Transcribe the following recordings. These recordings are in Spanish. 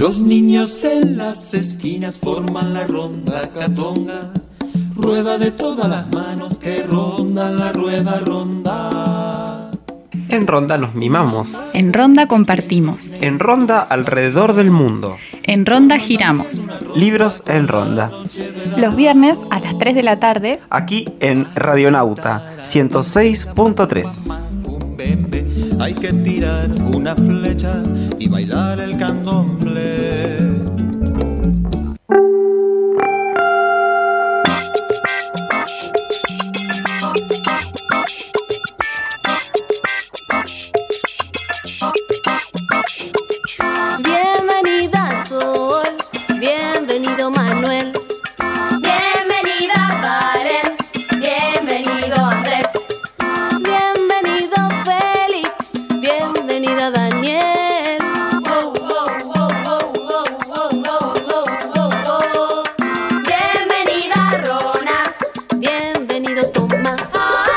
Los niños en las esquinas forman la ronda catonga, rueda de todas las manos que rondan la rueda ronda. En Ronda nos mimamos. En Ronda compartimos. En Ronda alrededor del mundo. En Ronda giramos. Libros en Ronda. Los viernes a las 3 de la tarde. Aquí en Radionauta 106.3. Hay que tirar una flecha y bailar el candomblé. Bienvenida Sol, bienvenido Manuel, bienvenida Valen, bienvenido Andrés, bienvenido Félix, bienvenida Daniel, bienvenida Rona, bienvenido Tomás,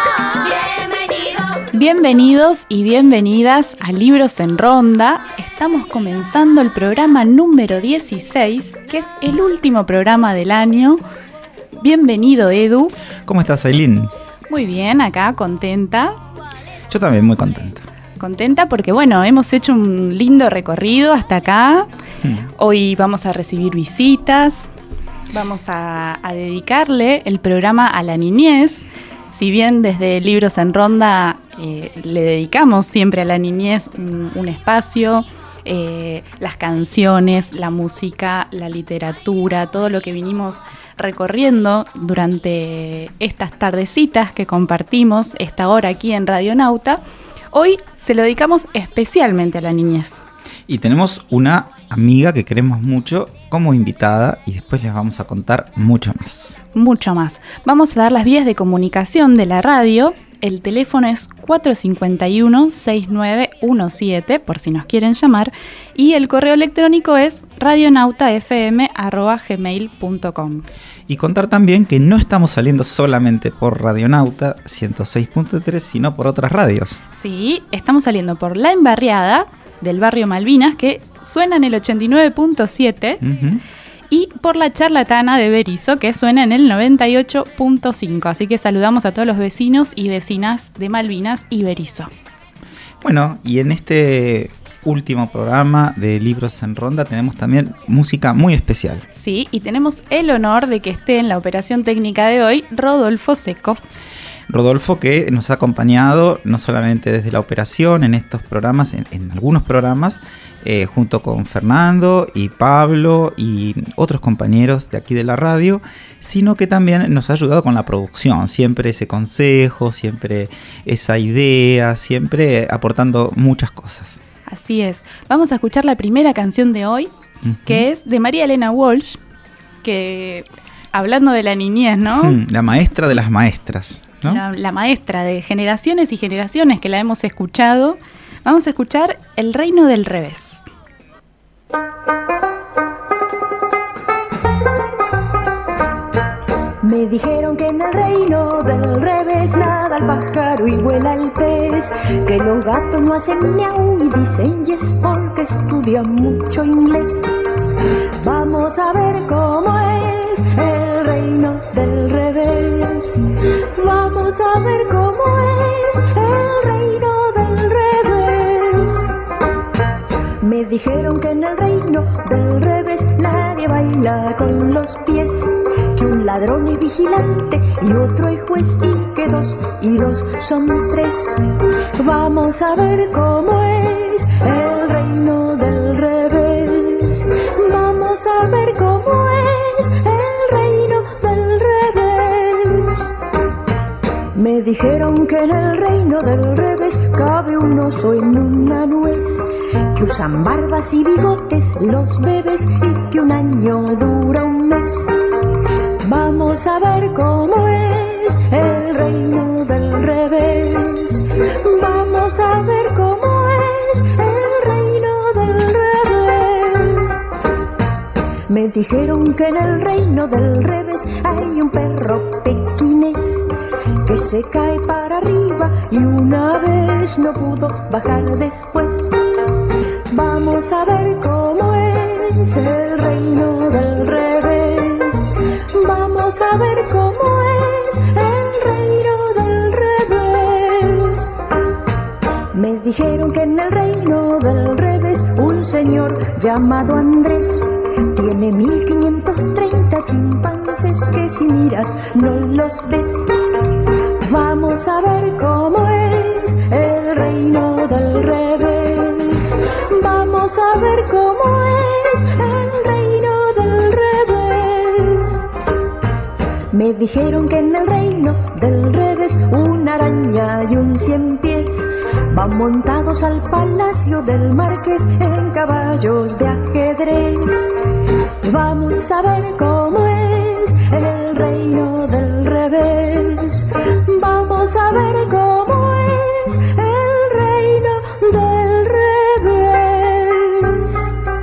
Bienvenidos y bienvenidas a Libros en Ronda. Estamos comenzando el programa número 16, que es el último programa del año. Bienvenido, Edu. ¿Cómo estás, Aileen? Muy bien, acá, contenta. Yo también muy contenta. Contenta porque, bueno, hemos hecho un lindo recorrido hasta acá. Hoy vamos a recibir visitas. Vamos a dedicarle el programa a la niñez. Si bien desde Libros en Ronda le dedicamos siempre a la niñez un espacio, las canciones, la música, la literatura, todo lo que vinimos recorriendo durante estas tardecitas que compartimos esta hora aquí en Radionauta, hoy se lo dedicamos especialmente a la niñez. Y tenemos una amiga que queremos mucho como invitada y después les vamos a contar mucho más. Mucho más. Vamos a dar las vías de comunicación de la radio. El teléfono es 451-6917 por si nos quieren llamar y el correo electrónico es radionautafm@gmail.com. Y contar también que no estamos saliendo solamente por Radionauta 106.3, sino por otras radios. Sí, estamos saliendo por La Embarriada del barrio Malvinas, que suena en el 89.7, y por La Charlatana de Berisso, que suena en el 98.5. Así que saludamos a todos los vecinos y vecinas de Malvinas y Berisso. Bueno, y en este último programa de Libros en Ronda tenemos también música muy especial. Sí, y tenemos el honor de que esté en la operación técnica de hoy Rodolfo Seco. Rodolfo, que nos ha acompañado no solamente desde la operación en estos programas, en algunos programas, junto con Fernando y Pablo y otros compañeros de aquí de la radio, sino que también nos ha ayudado con la producción, siempre ese consejo, siempre esa idea, siempre aportando muchas cosas. Así es. Vamos a escuchar la primera canción de hoy, que es de María Elena Walsh, que hablando de la niñez, ¿no? La maestra de las maestras, ¿no? La maestra de generaciones y generaciones que la hemos escuchado. Vamos a escuchar El Reino del Revés. Me dijeron que en el reino del revés nada el pájaro y vuela el pez, que los gatos no hacen miau y dicen yes porque estudian mucho inglés. Vamos a ver cómo es el reino del revés. Vamos a ver cómo es el reino del revés. Me dijeron que en el reino del revés nadie baila con los pies, que un ladrón es vigilante y otro es juez y que 2 y 2 son 3. Vamos a ver cómo es el reino del revés. Vamos a ver cómo es el reino del revés. Me dijeron que en el reino del revés cabe un oso en una nuez, que usan barbas y bigotes los bebés y que un año dura un mes. Vamos a ver cómo es el reino del revés. Vamos a ver cómo es el reino del revés. Me dijeron que en el reino del revés hay un perro pequinés que se cae para arriba y una vez no pudo bajar después. Vamos a ver cómo es es el reino del revés. Vamos a ver cómo es el reino del revés. Me dijeron que en el reino del revés un señor llamado Andrés tiene 1530 chimpancés que si miras no los ves. Vamos a ver cómo es el reino del revés. Vamos a ver cómo es el reino del revés. Me dijeron que en el reino del revés una araña y un 100 pies van montados al palacio del marqués en caballos de ajedrez. Vamos a ver cómo es el reino del revés. Vamos a ver cómo es el reino del revés.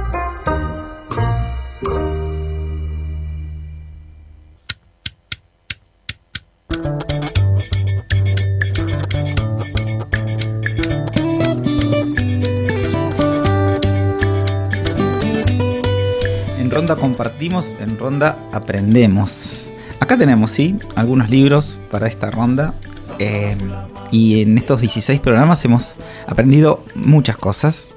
En Ronda compartimos, en Ronda aprendemos. Acá tenemos, sí, algunos libros para esta ronda. Y en estos 16 programas hemos aprendido muchas cosas.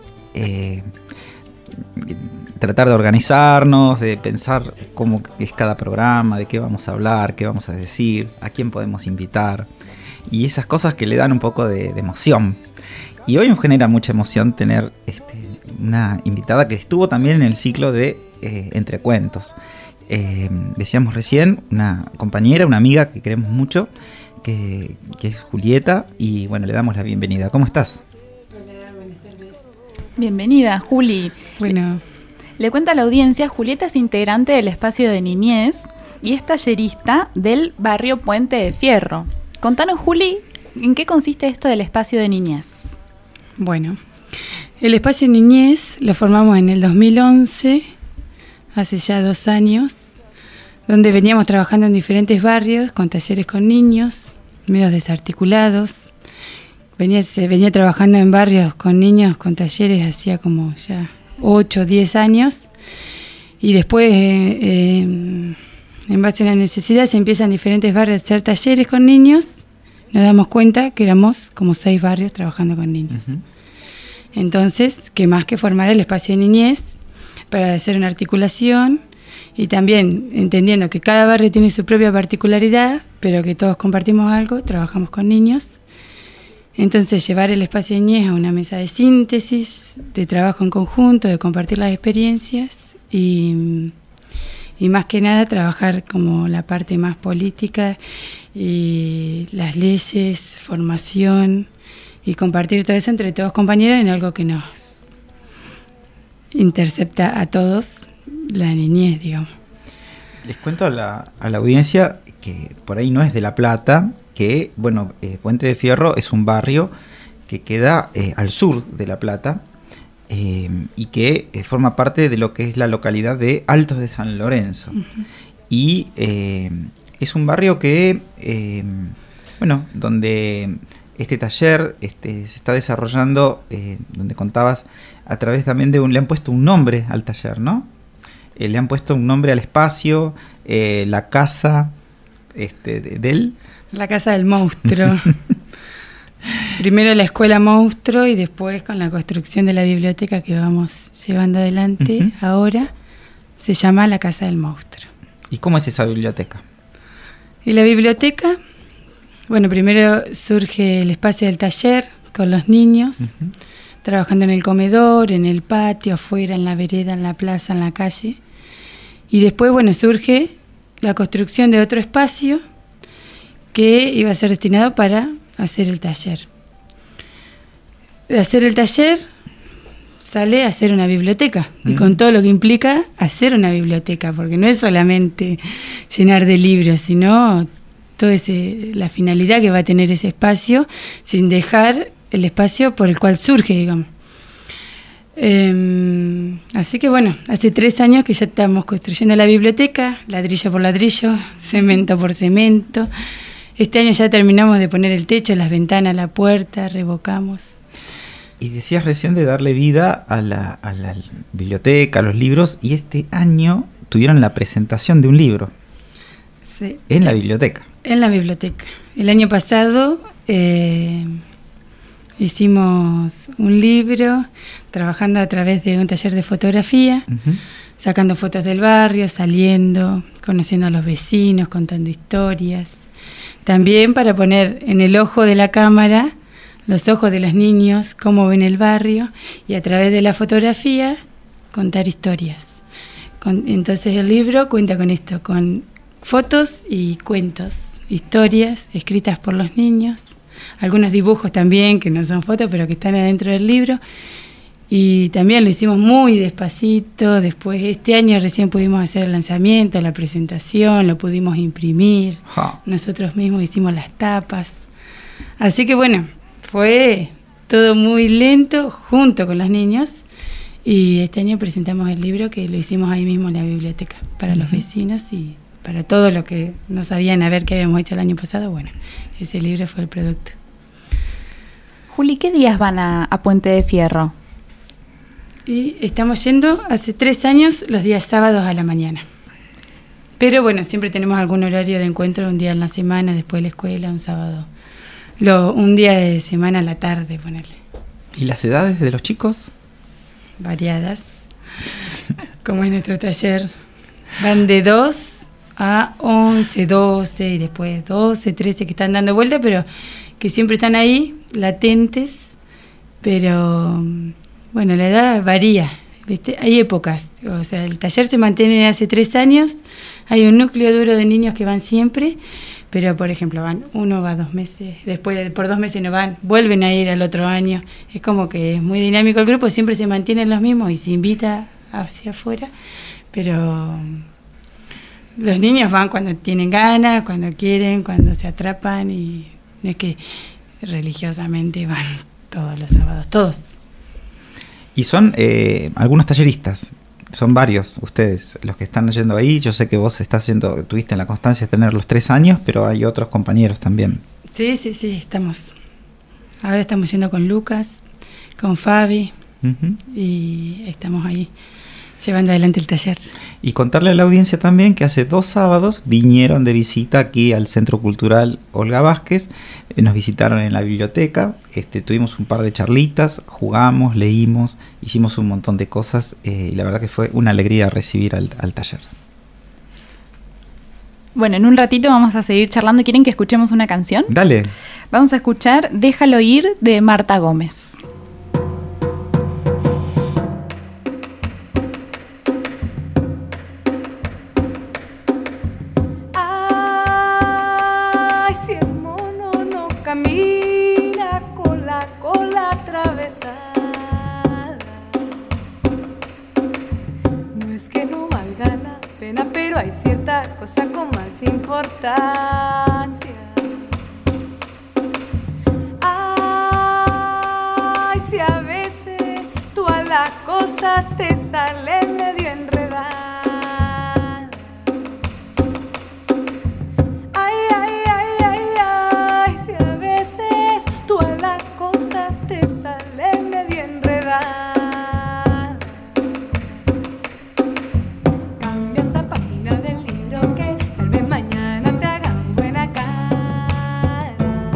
Tratar de organizarnos, de pensar cómo es cada programa, de qué vamos a hablar, qué vamos a decir, a quién podemos invitar. Y esas cosas que le dan un poco de emoción. Y hoy nos genera mucha emoción tener una invitada que estuvo también en el ciclo de Entre Cuentos. Decíamos recién, una compañera, una amiga que queremos mucho, que es Julieta, y bueno, le damos la bienvenida. ¿Cómo estás? Hola, buenas tardes. Bienvenida, Juli. Bueno, Le cuento a la audiencia, Julieta es integrante del espacio de niñez y es tallerista del barrio Puente de Fierro. Contanos, Juli, ¿en qué consiste esto del espacio de niñez? bueno, el espacio niñez lo formamos en el 2011, hace ya 2 años, donde veníamos trabajando en diferentes barrios, con talleres con niños, medios desarticulados. Se venía trabajando en barrios con niños, con talleres, hacía como ya 8 o 10 años. Y después, en base a una necesidad, se empiezan en diferentes barrios a hacer talleres con niños. Nos damos cuenta que éramos como 6 barrios trabajando con niños. Uh-huh. Entonces, ¿qué más que formar el espacio de niñez para hacer una articulación? Y también entendiendo que cada barrio tiene su propia particularidad, pero que todos compartimos algo, trabajamos con niños. Entonces llevar el espacio de niñez a una mesa de síntesis, de trabajo en conjunto, de compartir las experiencias y más que nada trabajar como la parte más política y las leyes, formación y compartir todo eso entre todos compañeros en algo que nos intercepta a todos, la niñez, digamos. Les cuento a la audiencia que por ahí no es de La Plata, que, bueno, Puente de Fierro es un barrio que queda al sur de La Plata y que forma parte de lo que es la localidad de Altos de San Lorenzo. Uh-huh. Y es un barrio que, donde este taller se está desarrollando, donde contabas, a través también de le han puesto un nombre al taller, ¿no? Le han puesto un nombre al espacio, la casa del... La casa del monstruo. Primero la escuela monstruo y después con la construcción de la biblioteca que vamos llevando adelante. Uh-huh. Ahora se llama la casa del monstruo. ¿Y cómo es esa biblioteca? Y la biblioteca, bueno, primero surge el espacio del taller con los niños, uh-huh, trabajando en el comedor, en el patio, afuera, en la vereda, en la plaza, en la calle. Y después, bueno, surge la construcción de otro espacio que iba a ser destinado para hacer el taller. De hacer el taller sale a hacer una biblioteca, y con todo lo que implica hacer una biblioteca, porque no es solamente llenar de libros, sino toda la finalidad que va a tener ese espacio, sin dejar el espacio por el cual surge, digamos. Así que bueno, hace 3 años que ya estamos construyendo la biblioteca, ladrillo por ladrillo, cemento por cemento. Este año ya terminamos de poner el techo, las ventanas, la puerta, revocamos. Y decías recién de darle vida a la biblioteca, a los libros, y este año tuvieron la presentación de un libro. Sí. En la biblioteca. En la biblioteca. El año pasado hicimos un libro trabajando a través de un taller de fotografía, sacando fotos del barrio, saliendo, conociendo a los vecinos, contando historias. También para poner en el ojo de la cámara los ojos de los niños, cómo ven el barrio, y a través de la fotografía contar historias. Entonces el libro cuenta con esto, con fotos y cuentos, historias escritas por los niños, algunos dibujos también que no son fotos pero que están adentro del libro, y también lo hicimos muy despacito. Después este año recién pudimos hacer el lanzamiento, la presentación, lo pudimos imprimir, nosotros mismos hicimos las tapas, así que bueno, fue todo muy lento junto con los niños, y este año presentamos el libro que lo hicimos ahí mismo en la biblioteca para los vecinos y para todo lo que no sabían a ver qué habíamos hecho el año pasado. Bueno, ese libro fue el producto. Juli, ¿qué días van a Puente de Fierro? Y estamos yendo hace 3 años los días sábados a la mañana. Pero bueno, siempre tenemos algún horario de encuentro, un día en la semana, después de la escuela, un sábado. Un día de semana a la tarde, ponerle. ¿Y las edades de los chicos? Variadas, como es nuestro taller. Van de 2 a 11, 12 y después 12, 13 que están dando vuelta, pero que siempre están ahí, latentes. Pero bueno, la edad varía, ¿viste? Hay épocas, o sea, el taller se mantiene hace 3 años, hay un núcleo duro de niños que van siempre, pero por ejemplo uno va 2 meses, después por 2 meses no van, vuelven a ir al otro año. Es como que es muy dinámico el grupo, siempre se mantienen los mismos y se invita hacia afuera, pero los niños van cuando tienen ganas, cuando quieren, cuando se atrapan, y no es que religiosamente van todos los sábados, todos. Y son algunos talleristas, son varios ustedes los que están yendo ahí. Yo sé que vos tuviste la constancia de tener los 3 años, pero hay otros compañeros también. Sí, estamos. Ahora estamos yendo con Lucas, con Fabi, y estamos ahí llevando adelante el taller. Y contarle a la audiencia también que hace 2 sábados vinieron de visita aquí al Centro Cultural Olga Vázquez, nos visitaron en la biblioteca, tuvimos un par de charlitas, jugamos, leímos, hicimos un montón de cosas, y la verdad que fue una alegría recibir al taller. Bueno, en un ratito vamos a seguir charlando. ¿Quieren que escuchemos una canción? Dale. Vamos a escuchar Déjalo ir de Marta Gómez. Camina con la cola atravesada. No es que no valga la pena, pero hay cierta cosa con más importancia. Ay, si a veces tú a la cosa te sale medio enredada. Cambia esa página del libro que tal vez mañana te hagan buena cara.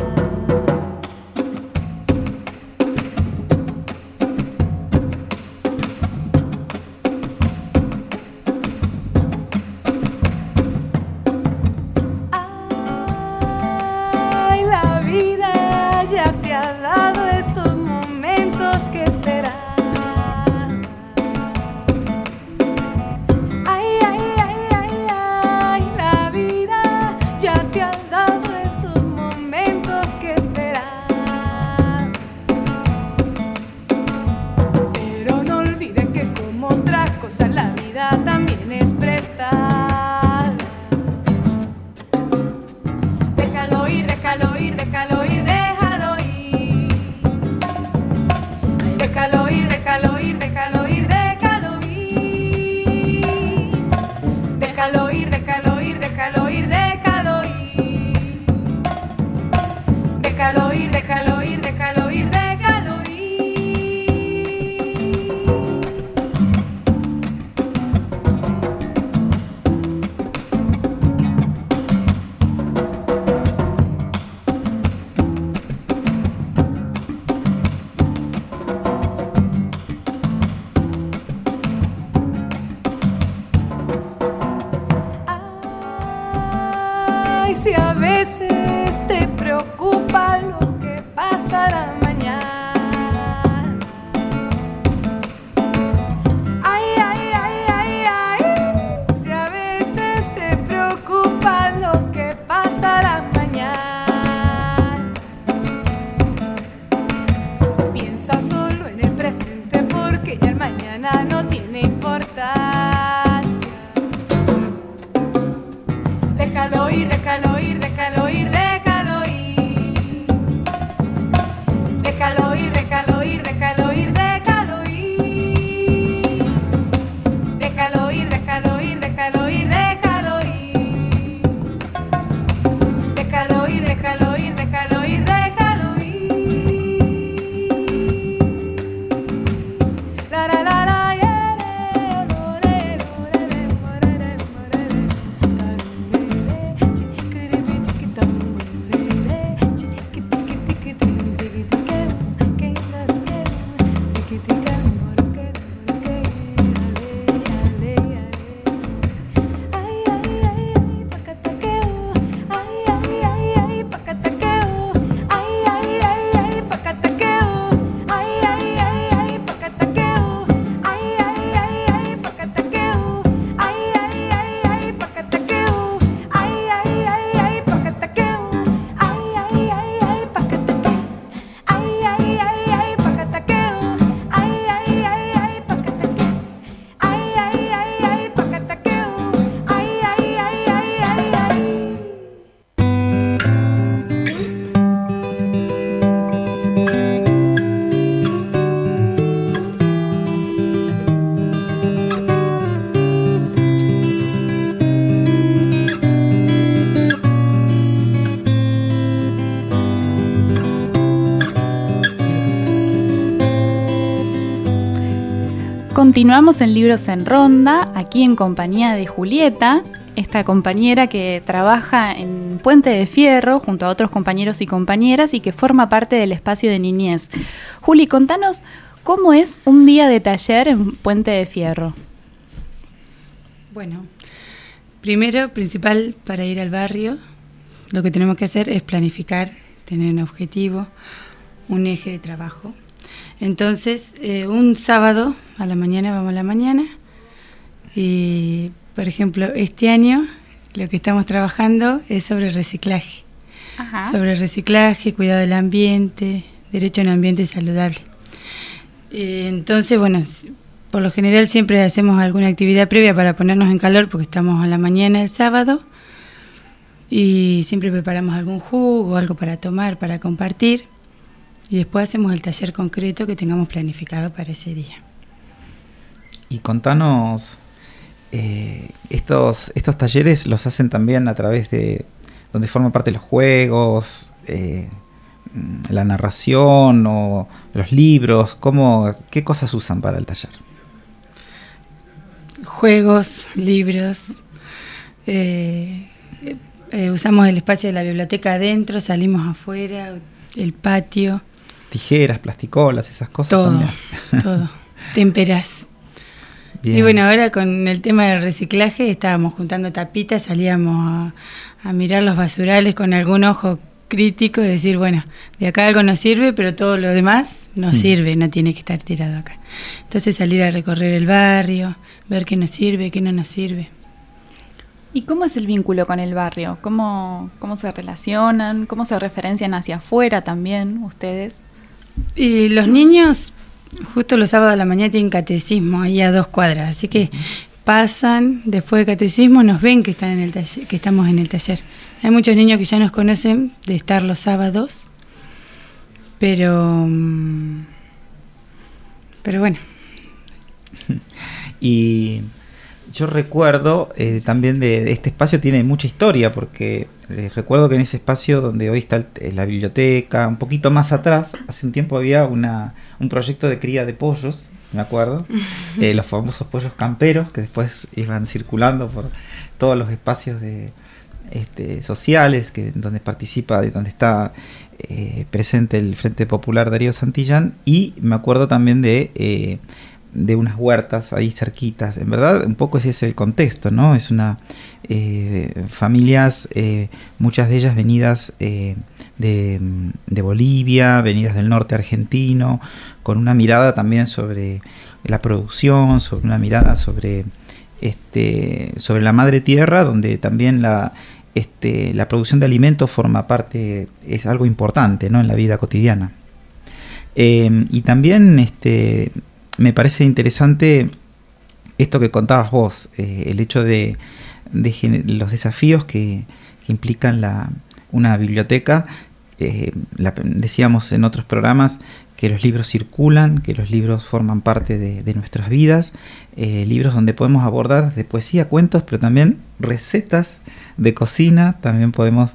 Ay, la vida ya te ha dado estos momentos que esperar. También es prestar. Déjalo ir, déjalo ir, déjalo ir, déjalo ir. Déjalo ir, déjalo ir, déjalo ir, déjalo ir. Déjalo ir, déjalo ir, déjalo ir, déjalo ir. Déjalo ir, déjalo ir, déjalo ir, déjalo ir. si a veces te preocupa lo que pasará mañana. Ay, ay, ay, ay, ay, si a veces te preocupa lo que pasará mañana. Piensa solo en el presente porque ya el mañana no tiene importancia. Déjalo ir, déjalo ir, déjalo ir, déjalo ir. Déjalo ir, déjalo ir, déjalo ir, déjalo ir. Déjalo ir, déjalo ir, déjalo ir, déjalo ir. Déjalo ir, déjalo ir, déjalo ir, déjalo ir. La la la la. Continuamos en Libros en Ronda, aquí en compañía de Julieta, esta compañera que trabaja en Puente de Fierro junto a otros compañeros y compañeras y que forma parte del espacio de niñez. Juli, contanos cómo es un día de taller en Puente de Fierro. Bueno, primero, principal, para ir al barrio, lo que tenemos que hacer es planificar, tener un objetivo, un eje de trabajo. Entonces, un sábado a la mañana vamos a la mañana y, por ejemplo, este año lo que estamos trabajando es sobre reciclaje. Ajá. Sobre reciclaje, cuidado del ambiente, derecho a un ambiente saludable. Entonces, bueno, por lo general siempre hacemos alguna actividad previa para ponernos en calor porque estamos a la mañana el sábado y siempre preparamos algún jugo, algo para tomar, para compartir. Y después hacemos el taller concreto que tengamos planificado para ese día. Y contanos, estos talleres los hacen también a través de, donde forman parte los juegos, la narración o los libros. ¿Qué cosas usan para el taller? Juegos, libros. Usamos el espacio de la biblioteca adentro, salimos afuera, el patio. Tijeras, plasticolas, esas cosas todo, también. Todo, témperas. Bien. Y bueno, ahora con el tema del reciclaje estábamos juntando tapitas, salíamos a mirar los basurales con algún ojo crítico y decir, bueno, de acá algo nos sirve, pero todo lo demás no sirve, no tiene que estar tirado acá. Entonces salir a recorrer el barrio, ver qué nos sirve, qué no nos sirve. ¿Y cómo es el vínculo con el barrio? ¿Cómo se relacionan? ¿Cómo se referencian hacia afuera también ustedes? Y los niños, justo los sábados a la mañana tienen catecismo ahí a 2 cuadras, así que pasan después de catecismo, nos ven que están en el taller, que estamos en el taller. Hay muchos niños que ya nos conocen de estar los sábados, pero bueno. Y yo recuerdo también de este espacio tiene mucha historia, porque recuerdo que en ese espacio donde hoy está la biblioteca, un poquito más atrás, hace un tiempo había un proyecto de cría de pollos, me acuerdo, los famosos pollos camperos que después iban circulando por todos los espacios sociales donde participa, donde está presente el Frente Popular Darío Santillán, y me acuerdo también de de unas huertas ahí cerquitas. En verdad, un poco ese es el contexto, ¿no? Es una familias, muchas de ellas venidas de Bolivia, venidas del norte argentino, con una mirada también sobre la producción, sobre una mirada sobre la madre tierra, donde también la producción de alimentos forma parte, es algo importante, ¿no?, en la vida cotidiana. Y también me parece interesante esto que contabas vos, el hecho de los desafíos que implican una biblioteca. Decíamos en otros programas que los libros circulan, que los libros forman parte de nuestras vidas, libros donde podemos abordar desde poesía, cuentos, pero también recetas de cocina, también podemos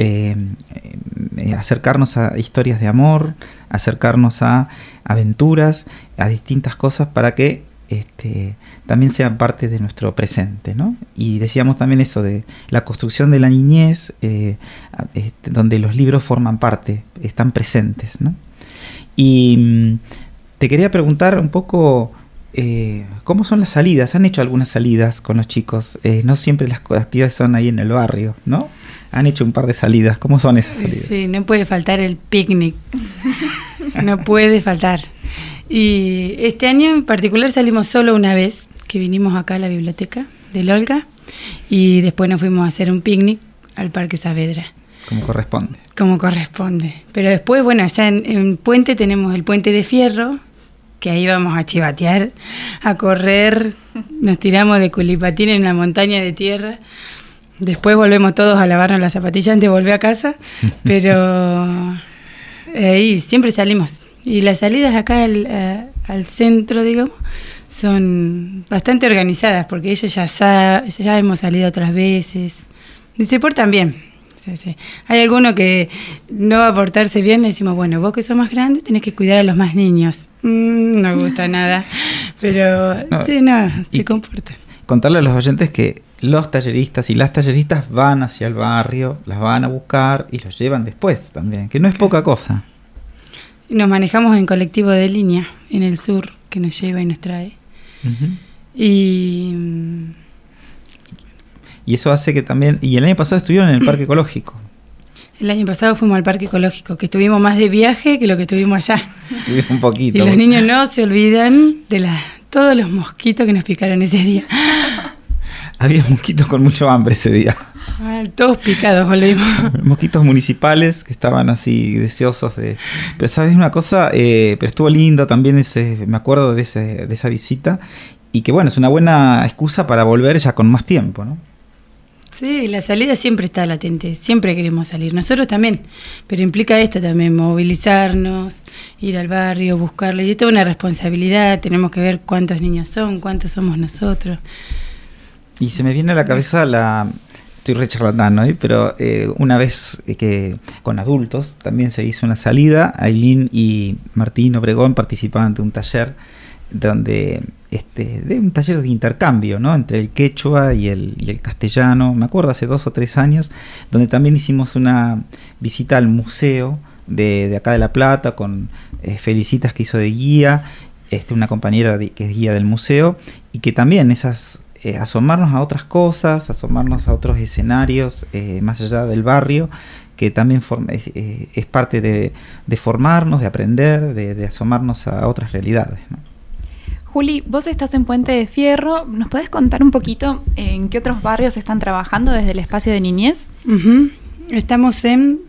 acercarnos a historias de amor, acercarnos a aventuras, a distintas cosas para que también sean parte de nuestro presente, ¿no? Y decíamos también eso de la construcción de la niñez, donde los libros forman parte, están presentes, ¿no? Y te quería preguntar un poco cómo son las salidas. ¿Han hecho algunas salidas con los chicos? No siempre las actividades son ahí en el barrio, ¿no? Han hecho un par de salidas. ¿Cómo son esas salidas? Sí, no puede faltar el picnic. No puede faltar. Y este año en particular salimos solo una vez, que vinimos acá a la biblioteca del Olga, y después nos fuimos a hacer un picnic al Parque Saavedra. Como corresponde. Como corresponde. Pero después, bueno, allá en Puente tenemos el Puente de Fierro, que ahí vamos a chivatear, a correr, nos tiramos de culipatín en la montaña de tierra. Después volvemos todos a lavarnos las zapatillas antes de volver a casa, pero ahí siempre salimos. Y las salidas acá al centro, digamos, son bastante organizadas, porque ellos ya hemos salido otras veces. Y se portan bien. Sí. Hay alguno que no va a portarse bien, le decimos, bueno, vos que sos más grande tenés que cuidar a los más niños. No gusta nada, pero se comportan. Contarle a los oyentes que los talleristas y las talleristas van hacia el barrio, las van a buscar y los llevan después también, que no es poca cosa. Nos manejamos en colectivo de línea en el sur, que nos lleva y nos trae. Uh-huh. Y eso hace que también... Y el año pasado estuvieron en el Parque Ecológico. El año pasado fuimos al Parque Ecológico, que estuvimos más de viaje que lo que estuvimos allá. Estuvimos un poquito. Y los niños no se olvidan de todos los mosquitos que nos picaron ese día. Había mosquitos con mucho hambre ese día. Todos picados volvimos. Mosquitos municipales que estaban así deseosos de... Pero sabes una cosa, pero estuvo lindo también me acuerdo de esa visita, y que bueno, es una buena excusa para volver ya con más tiempo, ¿no? Sí, la salida siempre está latente, siempre queremos salir, nosotros también, pero implica esto también, movilizarnos, ir al barrio, buscarlo, y esto es una responsabilidad, tenemos que ver cuántos niños son, cuántos somos nosotros. Y se me viene a la cabeza estoy re charlatán, ¿no? Pero una vez que con adultos también se hizo una salida, Ailín y Martín Obregón participaban de un taller de un taller de intercambio, ¿no?, entre el quechua y el castellano, me acuerdo hace 2 o 3 años, donde también hicimos una visita al museo de acá de La Plata con Felicitas, que hizo de guía, una compañera que es guía del museo, y que también asomarnos a otras cosas, asomarnos a otros escenarios más allá del barrio, que también es parte de formarnos, de aprender, de asomarnos a otras realidades, ¿no? Juli, vos estás en Puente de Fierro. ¿Nos podés contar un poquito en qué otros barrios están trabajando desde el espacio de niñez? Uh-huh. Estamos en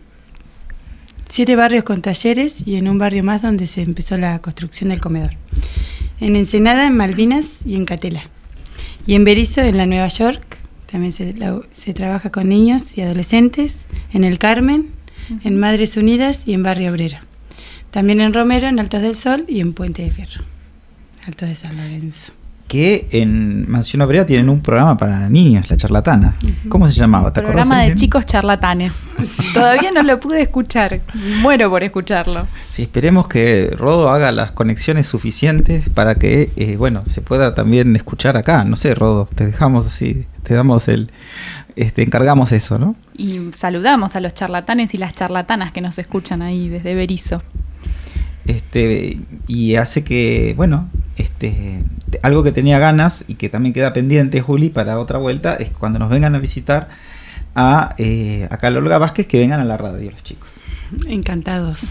7 barrios con talleres y en un barrio más donde se empezó la construcción del comedor. En Ensenada, en Malvinas y en Catela. Y en Berisso, en la Nueva York, también se trabaja con niños y adolescentes. En el Carmen, en Madres Unidas y en Barrio Obrero. También en Romero, en Altos del Sol y en Puente de Fierro. Alto de San Lorenzo. Que en Mansión Obrera tienen un programa para niños, La Charlatana. Uh-huh. ¿Cómo se llamaba? ¿Te acordás? Programa de chicos charlatanes. Sí. Todavía no lo pude escuchar. Muero por escucharlo. Sí, esperemos que Rodo haga las conexiones suficientes para que, se pueda también escuchar acá. No sé, Rodo, te dejamos así, te damos encargamos eso, ¿no? Y saludamos a los charlatanes y las charlatanas que nos escuchan ahí desde Berisso. Y hace que, algo que tenía ganas y que también queda pendiente, Juli, para otra vuelta, es cuando nos vengan a visitar a Carla Olga Vázquez, que vengan a la radio los chicos. Encantados.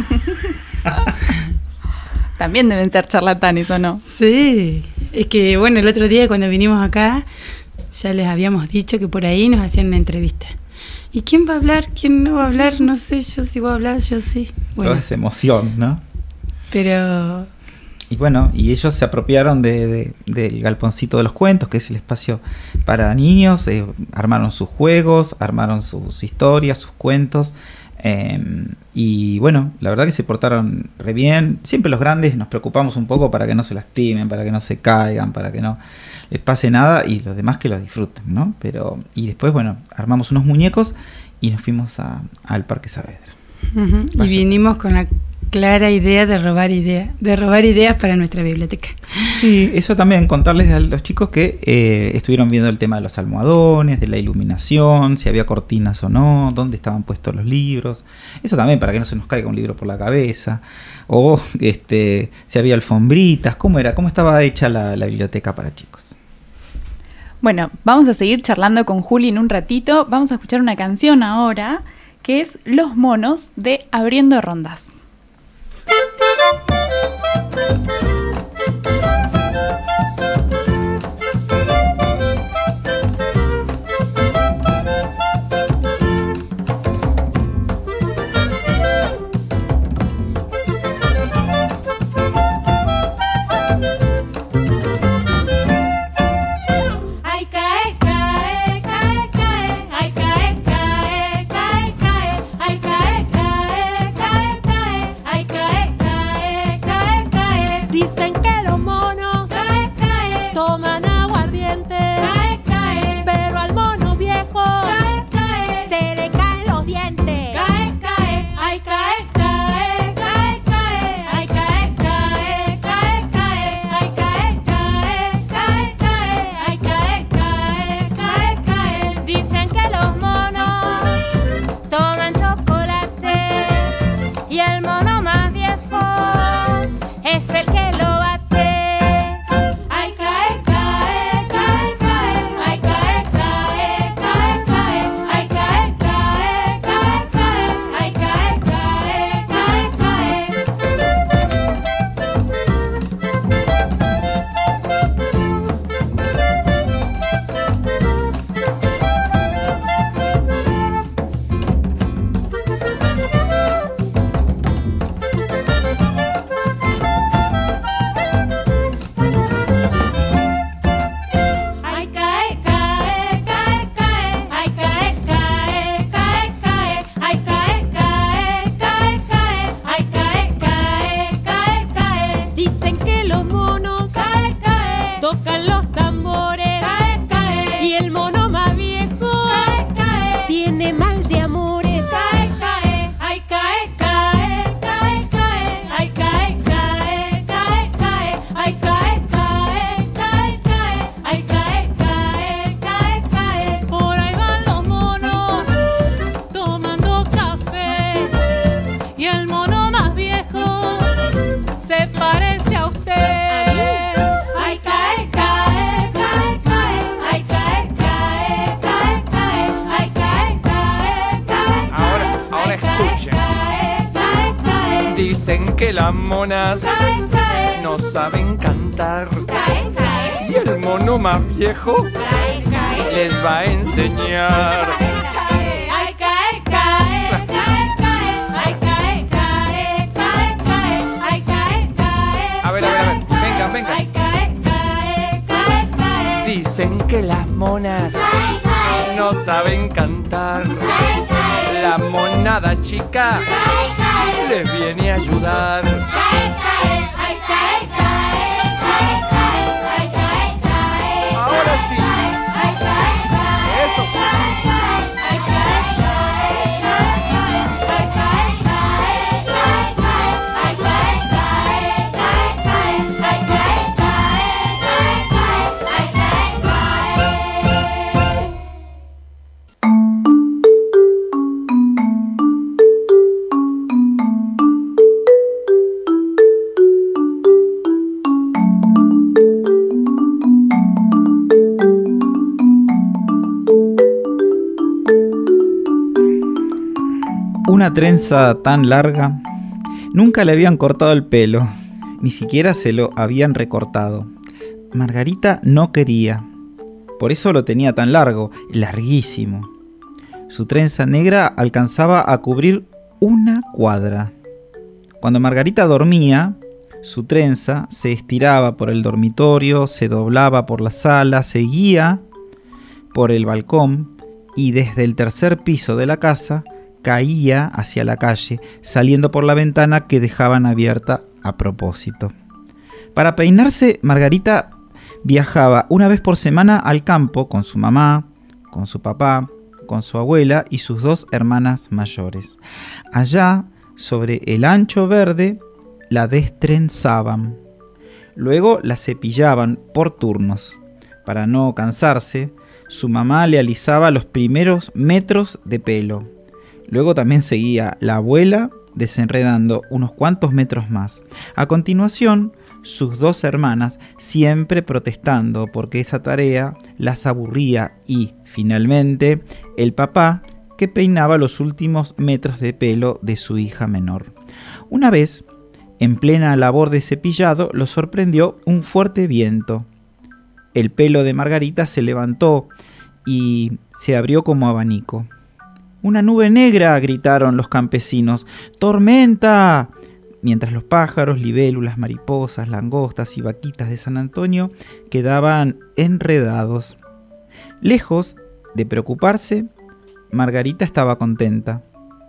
También deben ser charlatanes, ¿o no? Sí, es que bueno, el otro día cuando vinimos acá, ya les habíamos dicho que por ahí nos hacían una entrevista. ¿Y quién va a hablar? ¿Quién no va a hablar? No sé, yo sí voy a hablar, yo sí. Bueno, Toda esa emoción, ¿no? pero Y bueno, y ellos se apropiaron del Galponcito de los Cuentos, que es el espacio para niños, armaron sus juegos, armaron sus historias, sus cuentos, y bueno, la verdad que se portaron re bien. Siempre los grandes nos preocupamos un poco para que no se lastimen, para que no se caigan, para que no les pase nada, y los demás que lo disfruten, ¿no? Y después, bueno, armamos unos muñecos y nos fuimos al Parque Saavedra. y vinimos con la clara idea de robar ideas para nuestra biblioteca. Sí, eso también, contarles a los chicos que estuvieron viendo el tema de los almohadones, de la iluminación, si había cortinas o no, dónde estaban puestos los libros. Eso también, para que no se nos caiga un libro por la cabeza. O si había alfombritas, cómo estaba hecha la biblioteca para chicos. Bueno, vamos a seguir charlando con Juli en un ratito. Vamos a escuchar una canción ahora, que es Los Monos, de Abriendo Rondas. Dicen que las monas no saben cantar y el mono más viejo les va a enseñar. A ver, venga. Dicen que las monas no saben cantar. La monada chica les viene a ayudar. Ahora sí. Eso. una trenza tan larga. Nunca le habían cortado el pelo, ni siquiera se lo habían recortado. Margarita no quería, por eso lo tenía tan largo, larguísimo. Su trenza negra alcanzaba a cubrir 1 cuadra. Cuando Margarita dormía, su trenza se estiraba por el dormitorio, se doblaba por la sala, seguía por el balcón y desde el 3er piso de la casa caía hacia la calle, saliendo por la ventana que dejaban abierta a propósito. Para peinarse, Margarita viajaba una vez por semana al campo con su mamá, con su papá, con su abuela y sus 2 hermanas mayores. Allá, sobre el ancho verde, la destrenzaban. Luego la cepillaban por turnos. Para no cansarse, su mamá le alisaba los primeros metros de pelo. Luego también seguía la abuela desenredando unos cuantos metros más. A continuación, sus 2 hermanas, siempre protestando porque esa tarea las aburría, y, finalmente, el papá, que peinaba los últimos metros de pelo de su hija menor. Una vez, en plena labor de cepillado, lo sorprendió un fuerte viento. El pelo de Margarita se levantó y se abrió como abanico. ¡Una nube negra!, gritaron los campesinos. ¡Tormenta!, mientras los pájaros, libélulas, mariposas, langostas y vaquitas de San Antonio quedaban enredados. Lejos de preocuparse, Margarita estaba contenta.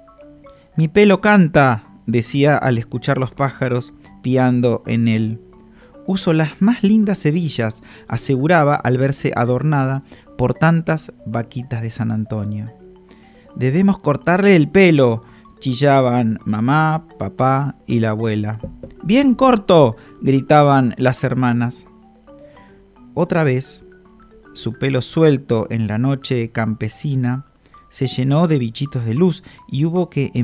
«Mi pelo canta», decía al escuchar los pájaros piando en él. «Uso las más lindas hebillas», aseguraba al verse adornada por tantas vaquitas de San Antonio. «Debemos cortarle el pelo», chillaban mamá, papá y la abuela. «¡Bien corto!», gritaban las hermanas. Otra vez, su pelo suelto en la noche campesina se llenó de bichitos de luz y hubo que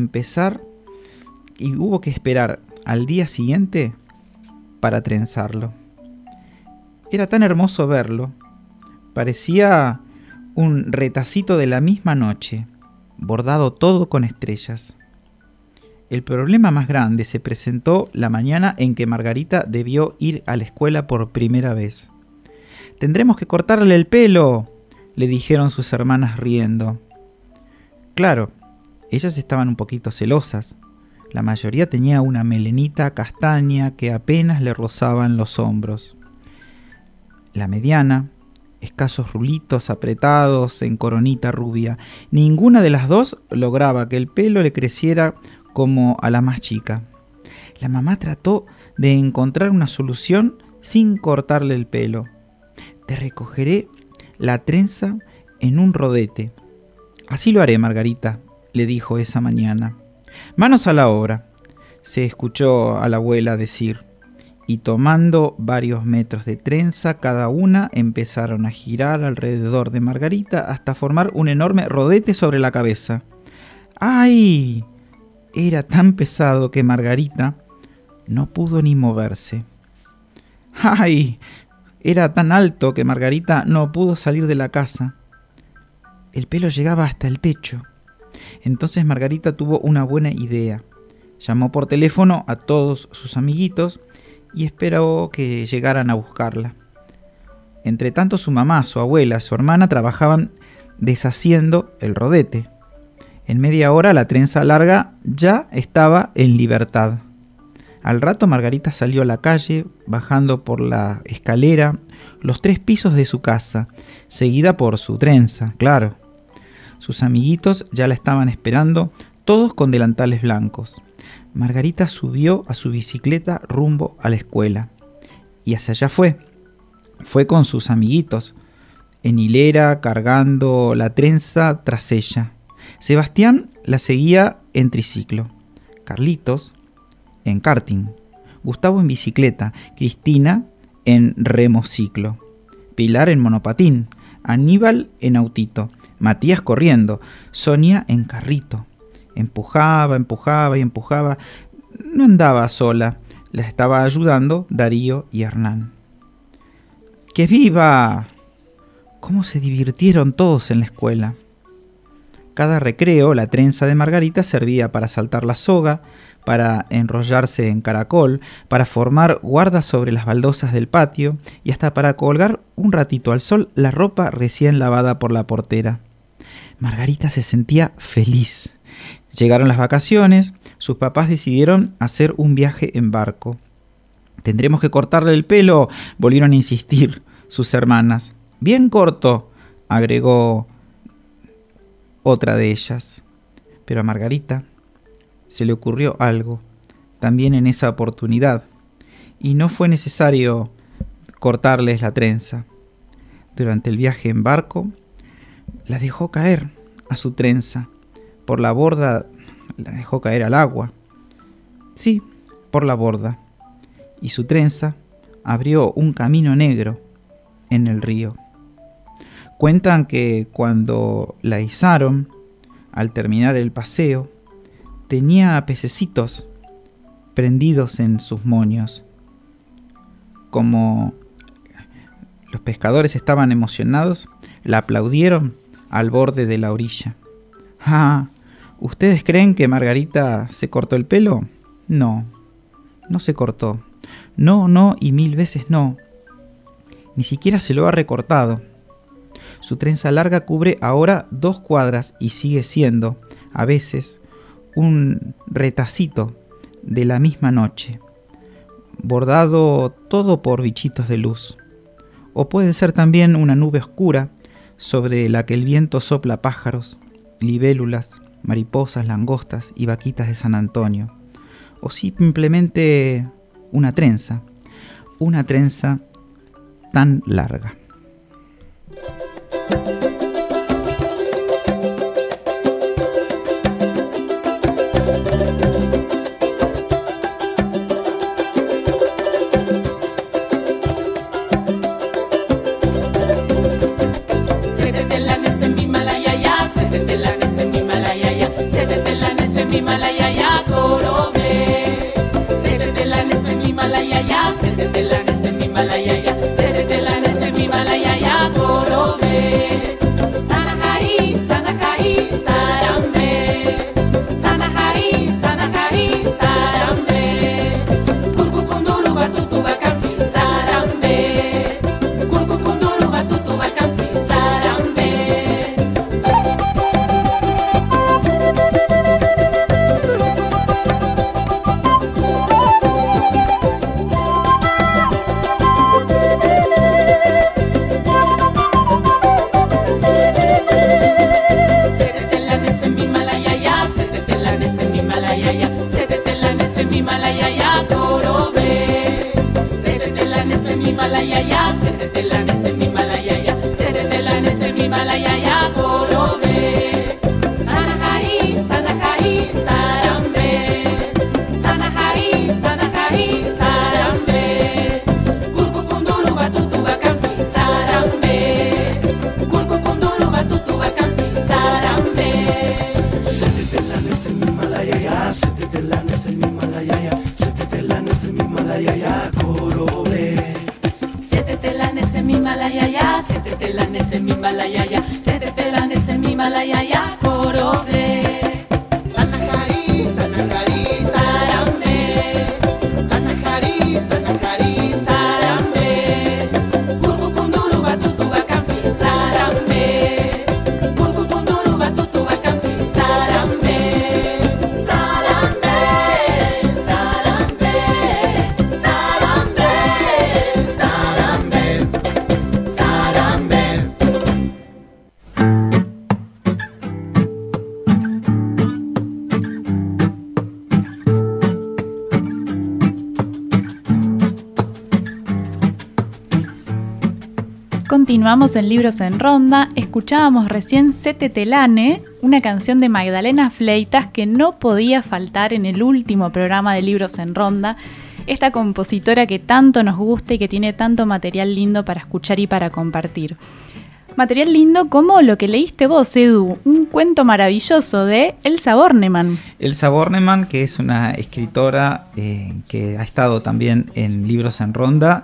esperar al día siguiente para trenzarlo. Era tan hermoso verlo. Parecía un retacito de la misma noche, bordado todo con estrellas. El problema más grande se presentó la mañana en que Margarita debió ir a la escuela por primera vez. «Tendremos que cortarle el pelo», le dijeron sus hermanas riendo. Claro, ellas estaban un poquito celosas. La mayoría tenía una melenita castaña que apenas le rozaban los hombros. La mediana, escasos rulitos apretados en coronita rubia. Ninguna de las 2 lograba que el pelo le creciera como a la más chica. La mamá trató de encontrar una solución sin cortarle el pelo. «Te recogeré la trenza en un rodete». «Así lo haré, Margarita», le dijo esa mañana. «Manos a la obra», se escuchó a la abuela decir, y tomando varios metros de trenza cada una, empezaron a girar alrededor de Margarita hasta formar un enorme rodete sobre la cabeza. ¡Ay! Era tan pesado que Margarita no pudo ni moverse. ¡Ay! Era tan alto que Margarita no pudo salir de la casa. El pelo llegaba hasta el techo. Entonces Margarita tuvo una buena idea. Llamó por teléfono a todos sus amiguitos y esperó que llegaran a buscarla. Entre tanto, su mamá, su abuela, su hermana trabajaban deshaciendo el rodete. En media hora la trenza larga ya estaba en libertad. Al rato Margarita salió a la calle, bajando por la escalera los 3 pisos de su casa, seguida por su trenza, claro. Sus amiguitos ya la estaban esperando, todos con delantales blancos. Margarita subió a su bicicleta rumbo a la escuela. Y hacia allá fue. Fue con sus amiguitos, en hilera, cargando la trenza tras ella. Sebastián la seguía en triciclo. Carlitos en karting. Gustavo en bicicleta. Cristina en remociclo. Pilar en monopatín. Aníbal en autito. Matías corriendo. Sonia en carrito. Empujaba y empujaba. No andaba sola. La estaba ayudando Darío y Hernán. ¡Que viva! ¿Cómo se divirtieron todos en la escuela? cada recreo la trenza de Margarita servía para saltar la soga, para enrollarse en caracol, para formar guardas sobre las baldosas del patio y hasta para colgar un ratito al sol la ropa recién lavada por la portera. Margarita se sentía feliz. Llegaron las vacaciones, sus papás decidieron hacer un viaje en barco. «Tendremos que cortarle el pelo», volvieron a insistir sus hermanas. «Bien corto», agregó otra de ellas. Pero a Margarita se le ocurrió algo también en esa oportunidad, y no fue necesario cortarles la trenza. Durante el viaje en barco, la dejó caer a su trenza. Por la borda la dejó caer al agua. Sí, por la borda. Y su trenza abrió un camino negro en el río. Cuentan que cuando la izaron, al terminar el paseo, tenía pececitos prendidos en sus moños. Como los pescadores estaban emocionados, la aplaudieron al borde de la orilla. «Ah, ¿ustedes creen que Margarita se cortó el pelo? No, no se cortó. No y 1000 veces no. Ni siquiera se lo ha recortado. Su trenza larga cubre ahora 2 cuadras y sigue siendo, a veces, un retacito de la misma noche, bordado todo por bichitos de luz. O puede ser también una nube oscura sobre la que el viento sopla pájaros, libélulas, mariposas, langostas y vaquitas de San Antonio. O simplemente una trenza tan larga. Continuamos en Libros en Ronda. Escuchábamos recién Se te telane, una canción de Magdalena Fleitas que no podía faltar en el último programa de Libros en Ronda. Esta compositora que tanto nos gusta y que tiene tanto material lindo para escuchar y para compartir. Material lindo como lo que leíste vos, Edu, un cuento maravilloso de Elsa Bornemann. Elsa Bornemann, que es una escritora que ha estado también en Libros en Ronda,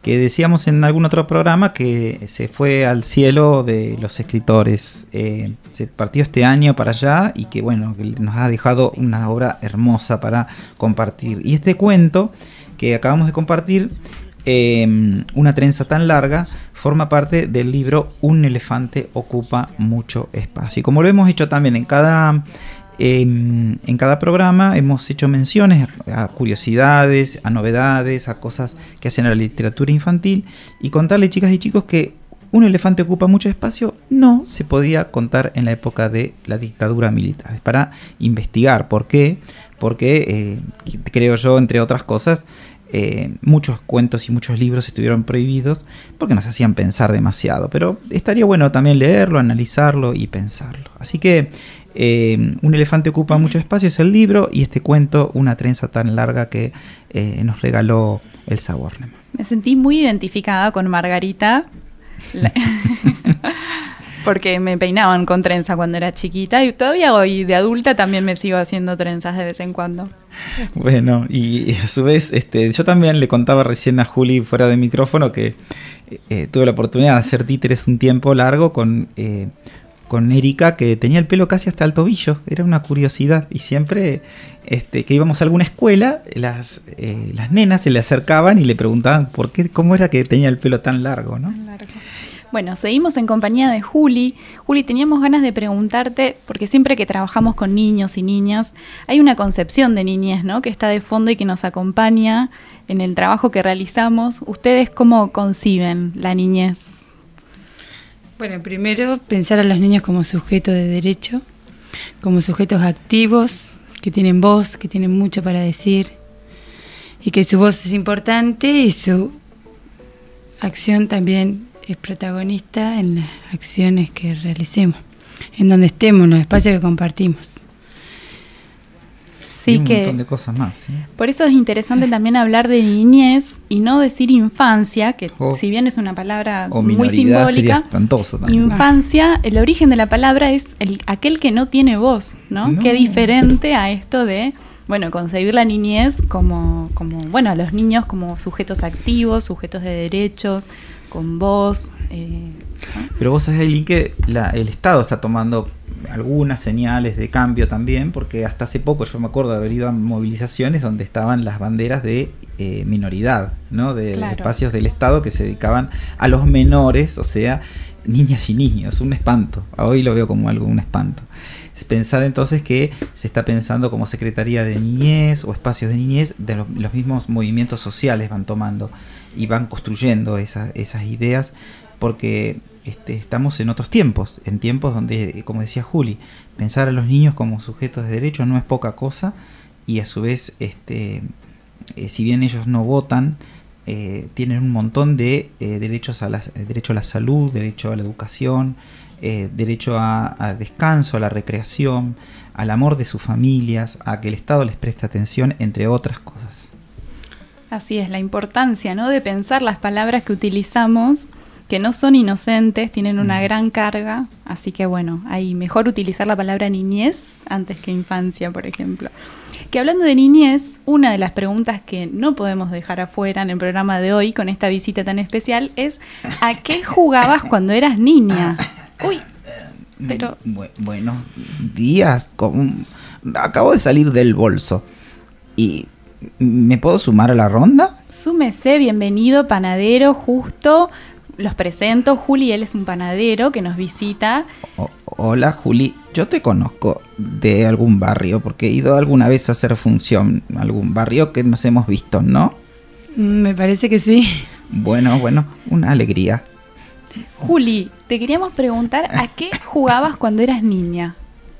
que decíamos en algún otro programa que se fue al cielo de los escritores. Se partió este año para allá y que bueno, que nos ha dejado una obra hermosa para compartir. Y este cuento que acabamos de compartir, Una trenza tan larga, forma parte del libro Un elefante ocupa mucho espacio. Y como lo hemos hecho también en cada programa, hemos hecho menciones a curiosidades, a novedades, a cosas que hacen a la literatura infantil, y contarle, chicas y chicos, que Un elefante ocupa mucho espacio no se podía contar en la época de la dictadura militar. Es para investigar por qué, porque creo yo, entre otras cosas, muchos cuentos y muchos libros estuvieron prohibidos porque nos hacían pensar demasiado, pero estaría bueno también leerlo, analizarlo y pensarlo. Así que Un elefante ocupa mucho espacio es el libro, y este cuento, Una trenza tan larga, que nos regaló Elsa Bornemann. Me sentí muy identificada con Margarita porque me peinaban con trenza cuando era chiquita, y todavía hoy de adulta también me sigo haciendo trenzas de vez en cuando. Bueno, y a su vez, yo también le contaba recién a Juli fuera de micrófono que tuve la oportunidad de hacer títeres un tiempo largo con Erika, que tenía el pelo casi hasta el tobillo. Era una curiosidad, y siempre que íbamos a alguna escuela, las nenas se le acercaban y le preguntaban por qué, cómo era que tenía el pelo tan largo, ¿no? Bueno, seguimos en compañía de Juli. Juli, teníamos ganas de preguntarte, porque siempre que trabajamos con niños y niñas, hay una concepción de niñez, ¿no?, que está de fondo y que nos acompaña en el trabajo que realizamos. ¿Ustedes cómo conciben la niñez? Bueno, primero pensar a los niños como sujetos de derecho, como sujetos activos, que tienen voz, que tienen mucho para decir, y que su voz es importante y su acción también es protagonista en las acciones que realicemos, en donde estemos, en los espacios que compartimos. Sí, y un montón de cosas más, ¿sí? Por eso es interesante también hablar de niñez y no decir infancia, que si bien es una palabra muy simbólica, infancia, el origen de la palabra es aquel que no tiene voz, ¿no? Qué diferente a esto de, bueno, concebir la niñez como bueno, a los niños como sujetos activos, sujetos de derechos, con voz. ¿No? Pero vos sabés, Aileen, que el Estado está tomando algunas señales de cambio también, porque hasta hace poco yo me acuerdo de haber ido a movilizaciones donde estaban las banderas de minoridad, ¿no? De espacios del Estado que se dedicaban a los menores, o sea, niñas y niños, un espanto. Hoy lo veo como un espanto. Pensar entonces que se está pensando como Secretaría de Niñez o espacios de niñez, de los mismos movimientos sociales van tomando y van construyendo esas ideas, porque estamos en otros tiempos, en tiempos donde, como decía Juli, pensar a los niños como sujetos de derecho no es poca cosa, y a su vez, si bien ellos no votan, tienen un montón de derechos derecho a la salud, derecho a la educación, derecho a descanso, a la recreación, al amor de sus familias, a que el Estado les preste atención, entre otras cosas. Así es, la importancia, ¿no?, de pensar las palabras que utilizamos, que no son inocentes, tienen una gran carga, así que bueno, hay mejor utilizar la palabra niñez antes que infancia, por ejemplo. Que hablando de niñez, una de las preguntas que no podemos dejar afuera en el programa de hoy, con esta visita tan especial, es ¿a qué jugabas cuando eras niña? Uy, pero... Buenos días, acabo de salir del bolso. ¿Y me puedo sumar a la ronda? Súmese, bienvenido, panadero, justo. Los presento, Juli, él es un panadero que nos visita. Hola, Juli, yo te conozco de algún barrio, porque he ido alguna vez a hacer función, algún barrio que nos hemos visto, ¿no? Me parece que sí. Bueno, una alegría. Juli, te queríamos preguntar ¿a qué jugabas cuando eras niña?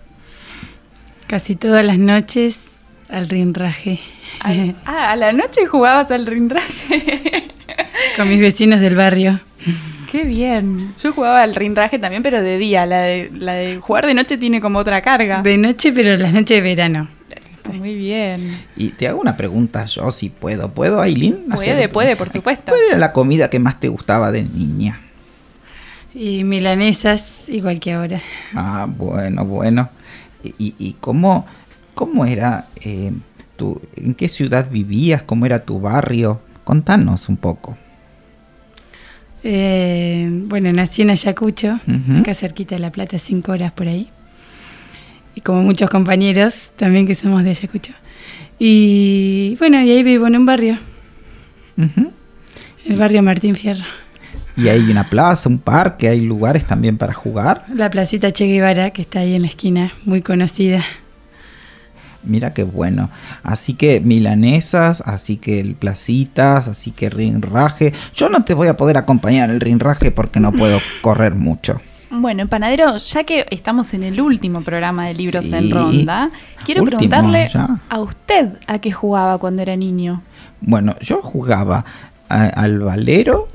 Casi todas las noches al rinraje. ¿A la noche jugabas al rinraje? Con mis vecinos del barrio. Qué bien. Yo jugaba al rinraje también, pero de día. La de jugar de noche tiene como otra carga. De noche, pero las noches de verano. Muy bien. Y te hago una pregunta yo, si puedo. ¿Puedo, Aileen? Puede, por supuesto. ¿Cuál era la comida que más te gustaba de niña? Y milanesas, igual que ahora. Ah, bueno. ¿Y cómo era ¿en qué ciudad vivías? ¿Cómo era tu barrio? Contanos un poco. Bueno, nací en Ayacucho, acá cerquita de La Plata, 5 horas por ahí. Y como muchos compañeros también que somos de Ayacucho. Y bueno, y ahí vivo en un barrio. El barrio Martín Fierro. Y hay una plaza, un parque, hay lugares también para jugar. La placita Che Guevara, que está ahí en la esquina, muy conocida. Mira qué bueno. Así que milanesas, así que placitas, así que rinraje. Yo no te voy a poder acompañar en el rinraje porque no puedo correr mucho. Bueno, panadero, ya que estamos en el último programa de Libros Sí. en Ronda, quiero Último, preguntarle ya. a usted a qué jugaba cuando era niño. Bueno, yo jugaba al valero,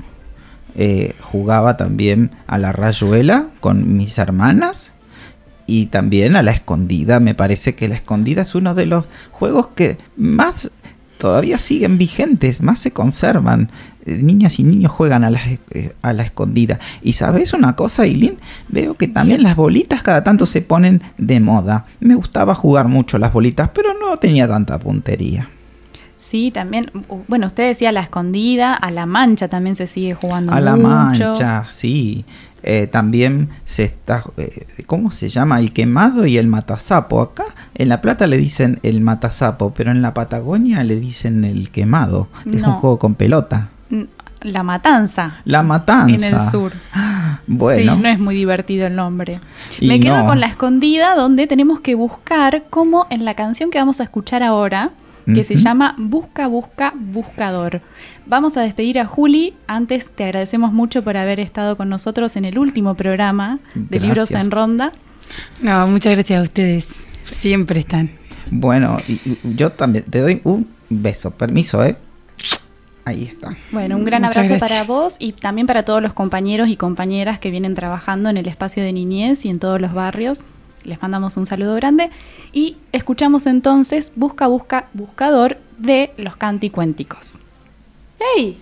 jugaba también a la rayuela con mis hermanas y también a la escondida. Me parece que la escondida es uno de los juegos que más todavía siguen vigentes, más se conservan. Niñas y niños juegan a la escondida. Y ¿sabes una cosa, Eileen? Veo que también las bolitas cada tanto se ponen de moda. Me gustaba jugar mucho las bolitas, pero no tenía tanta puntería. Sí, también, bueno, usted decía la escondida, a la mancha también se sigue jugando mucho. A la mancha, sí. También se está, ¿cómo se llama? El quemado y el matasapo. Acá en La Plata le dicen el matasapo, pero en la Patagonia le dicen el quemado. Que es un juego con pelota. La matanza. La matanza. En el sur. Bueno. Sí, no es muy divertido el nombre. Me quedo con la escondida, donde tenemos que buscar, como en la canción que vamos a escuchar ahora, que se llama Busca, Busca, Buscador. Vamos a despedir a Juli. Antes te agradecemos mucho por haber estado con nosotros en el último programa de Libros en Ronda. No, muchas gracias a ustedes. Siempre están. Bueno, y yo también te doy un beso. Permiso, ¿eh? Ahí está. Bueno, un gran abrazo para vos y también para todos los compañeros y compañeras que vienen trabajando en el espacio de niñez y en todos los barrios. Les mandamos un saludo grande y escuchamos entonces Busca, Busca, Buscador de Los Canticuénticos. ¡Hey!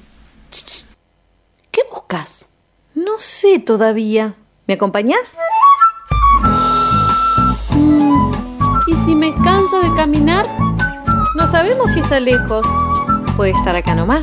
¿Qué buscas? No sé todavía. ¿Me acompañás? ¿Y si me canso de caminar? No sabemos si está lejos. Puede estar acá nomás.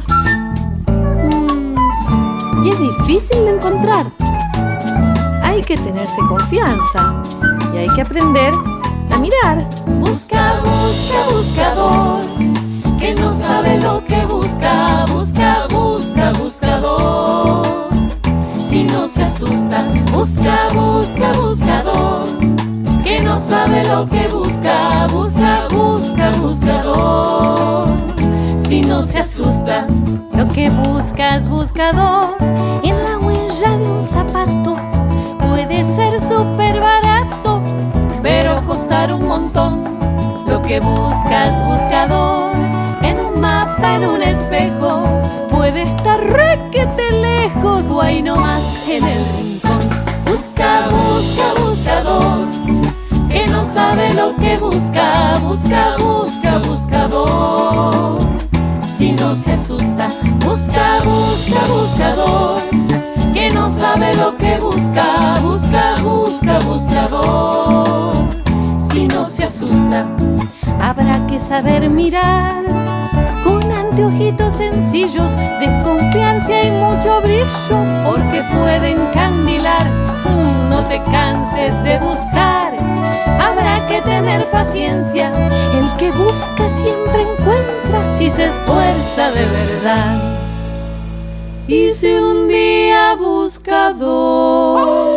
Y es difícil de encontrar. Hay que tenerse confianza. Y hay que aprender a mirar. Busca, busca, buscador, que no sabe lo que busca. Busca, busca, buscador, si no se asusta. Busca, busca, buscador, que no sabe lo que busca. Busca, busca, buscador, si no se asusta. Lo que buscas, buscador, en la huella de un zapato. Puede ser súper barato, pero costar un montón. Lo que buscas, buscador, en un mapa, en un espejo. Puede estar requete lejos o ahí nomás en el rincón. Busca, busca, buscador, que no sabe lo que busca. Busca, busca, buscador, si no se asusta. Busca, busca, buscador, que no sabe lo que busca. Busca, busca, buscador, si no se asusta. Habrá que saber mirar con anteojitos sencillos, desconfianza y mucho brillo, porque pueden candilar. No te canses de buscar, habrá que tener paciencia. El que busca siempre encuentra, si se esfuerza de verdad. Y si un día buscador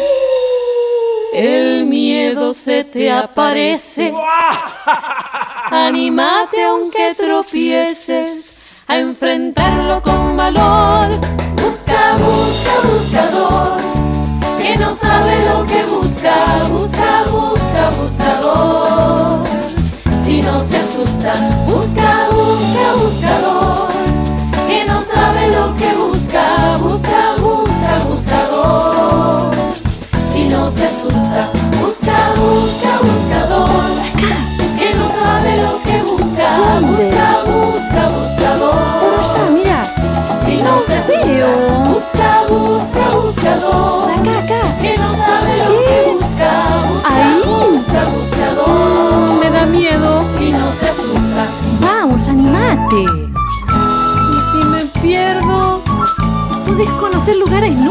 el miedo se te aparece, anímate aunque tropieces a enfrentarlo con valor. Busca, busca, buscador, que no sabe lo que busca. Busca, busca, buscador, si no se asusta. Busca, busca, buscador, que no sabe lo que busca. Busca, busca, buscador, si no se asusta. Busca, busca, buscador, que no sabe lo que busca. Busca, busca, buscador, por allá, mira, si no se asusta. Busca, busca, buscador, acá, que no sabe lo que busca.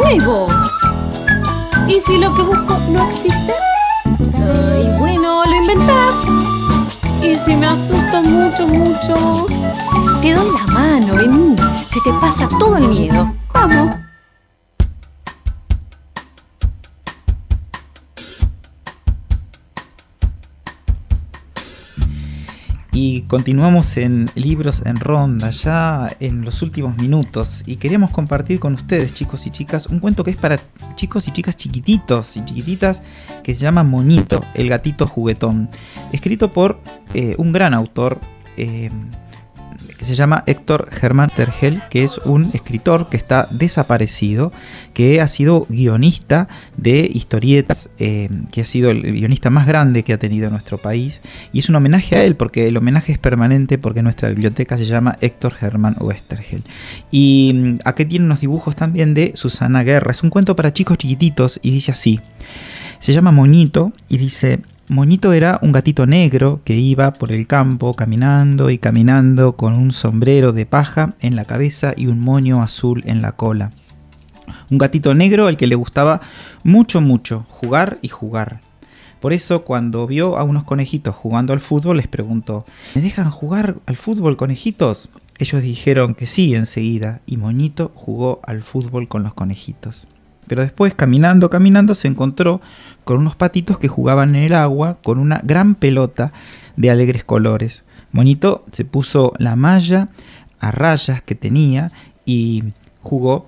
nuevos. ¿Y si lo que busco no existe? Y bueno, lo inventás. Y si me asusto mucho, mucho, te doy la mano, vení. Se te pasa todo el miedo. Vamos. Y continuamos en Libros en Ronda, ya en los últimos minutos, y queríamos compartir con ustedes, chicos y chicas, un cuento que es para chicos y chicas chiquititos y chiquititas, que se llama Moñito, el gatito juguetón, escrito por un gran autor que se llama Héctor Germán Tergel, que es un escritor que está desaparecido, que ha sido guionista de historietas, que ha sido el guionista más grande que ha tenido nuestro país, y es un homenaje a él, porque el homenaje es permanente, porque nuestra biblioteca se llama Héctor Germán Oestergel. Y aquí tiene unos dibujos también de Susana Guerra. Es un cuento para chicos chiquititos y dice así. Se llama Moñito y dice: Moñito era un gatito negro que iba por el campo caminando y caminando con un sombrero de paja en la cabeza y un moño azul en la cola. Un gatito negro al que le gustaba mucho, mucho jugar y jugar. Por eso, cuando vio a unos conejitos jugando al fútbol, les preguntó: ¿me dejan jugar al fútbol, conejitos? Ellos dijeron que sí enseguida, y Moñito jugó al fútbol con los conejitos. Pero después, caminando, se encontró con unos patitos que jugaban en el agua con una gran pelota de alegres colores. Moñito se puso la malla a rayas que tenía y jugó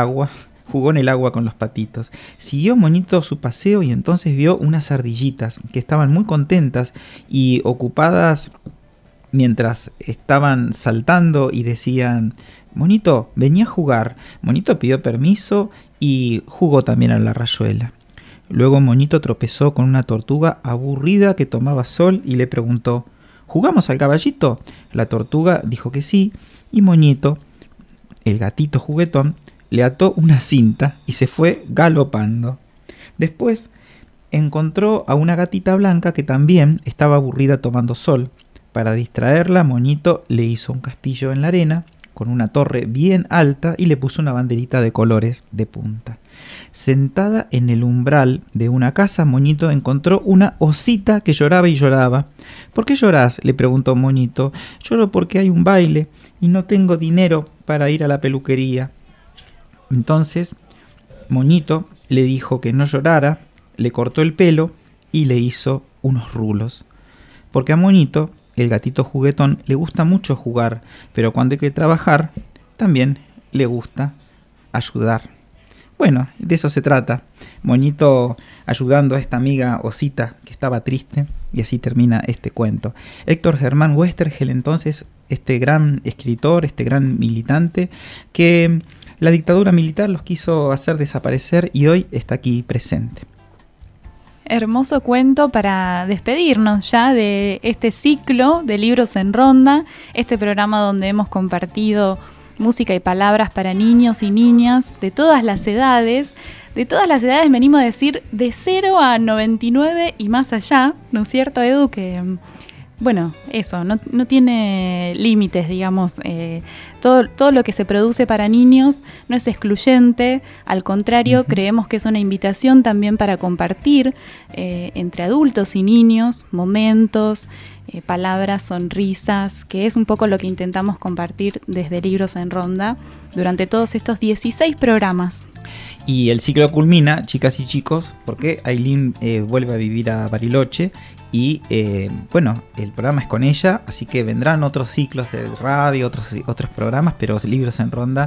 en el agua con los patitos. Siguió Moñito su paseo y entonces vio unas ardillitas que estaban muy contentas y ocupadas mientras estaban saltando y decían: Moñito, venía a jugar. Moñito pidió permiso y jugó también a la rayuela. Luego Moñito tropezó con una tortuga aburrida que tomaba sol y le preguntó: ¿jugamos al caballito? La tortuga dijo que sí, y Moñito, el gatito juguetón, le ató una cinta y se fue galopando. Después encontró a una gatita blanca que también estaba aburrida tomando sol. Para distraerla, Moñito le hizo un castillo en la arena con una torre bien alta y le puso una banderita de colores de punta. Sentada en el umbral de una casa, Moñito encontró una osita que lloraba y lloraba. ¿Por qué llorás?, le preguntó Moñito. Lloro porque hay un baile y no tengo dinero para ir a la peluquería. Entonces Moñito le dijo que no llorara, le cortó el pelo y le hizo unos rulos. Porque a Moñito, el gatito juguetón, le gusta mucho jugar, pero cuando hay que trabajar, también le gusta ayudar. Bueno, de eso se trata. Moñito ayudando a esta amiga osita que estaba triste, y así termina este cuento. Héctor Germán Oestergel, entonces, este gran escritor, este gran militante, que la dictadura militar los quiso hacer desaparecer y hoy está aquí presente. Hermoso cuento para despedirnos ya de este ciclo de Libros en Ronda, este programa donde hemos compartido música y palabras para niños y niñas de todas las edades. De todas las edades me animo a decir de 0 a 99 y más allá, ¿no es cierto, Edu? Que, bueno, eso, no tiene límites, digamos. Todo lo que se produce para niños no es excluyente, al contrario, creemos que es una invitación también para compartir entre adultos y niños momentos, palabras, sonrisas, que es un poco lo que intentamos compartir desde Libros en Ronda durante todos estos 16 programas. Y el ciclo culmina, chicas y chicos, porque Ailín vuelve a vivir a Bariloche y bueno, el programa es con ella, así que vendrán otros ciclos de radio, otros programas, pero Libros en Ronda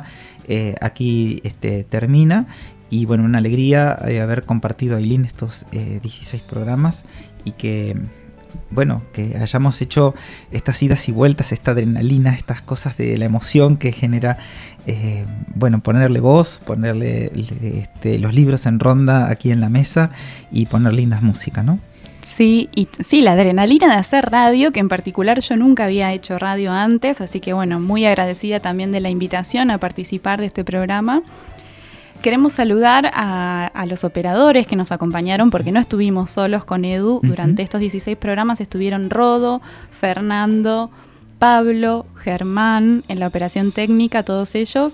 aquí termina. Y bueno, una alegría haber compartido, Ailín, estos 16 programas y que, bueno, que hayamos hecho estas idas y vueltas, esta adrenalina, estas cosas de la emoción que genera, bueno, ponerle voz, ponerle los libros en ronda aquí en la mesa y poner lindas músicas, ¿no? Sí, y sí, la adrenalina de hacer radio, que en particular yo nunca había hecho radio antes, así que bueno, muy agradecida también de la invitación a participar de este programa. Queremos saludar a los operadores que nos acompañaron, porque no estuvimos solos con Edu. Durante estos 16 programas estuvieron Rodo, Fernando, Pablo, Germán en la operación técnica, todos ellos.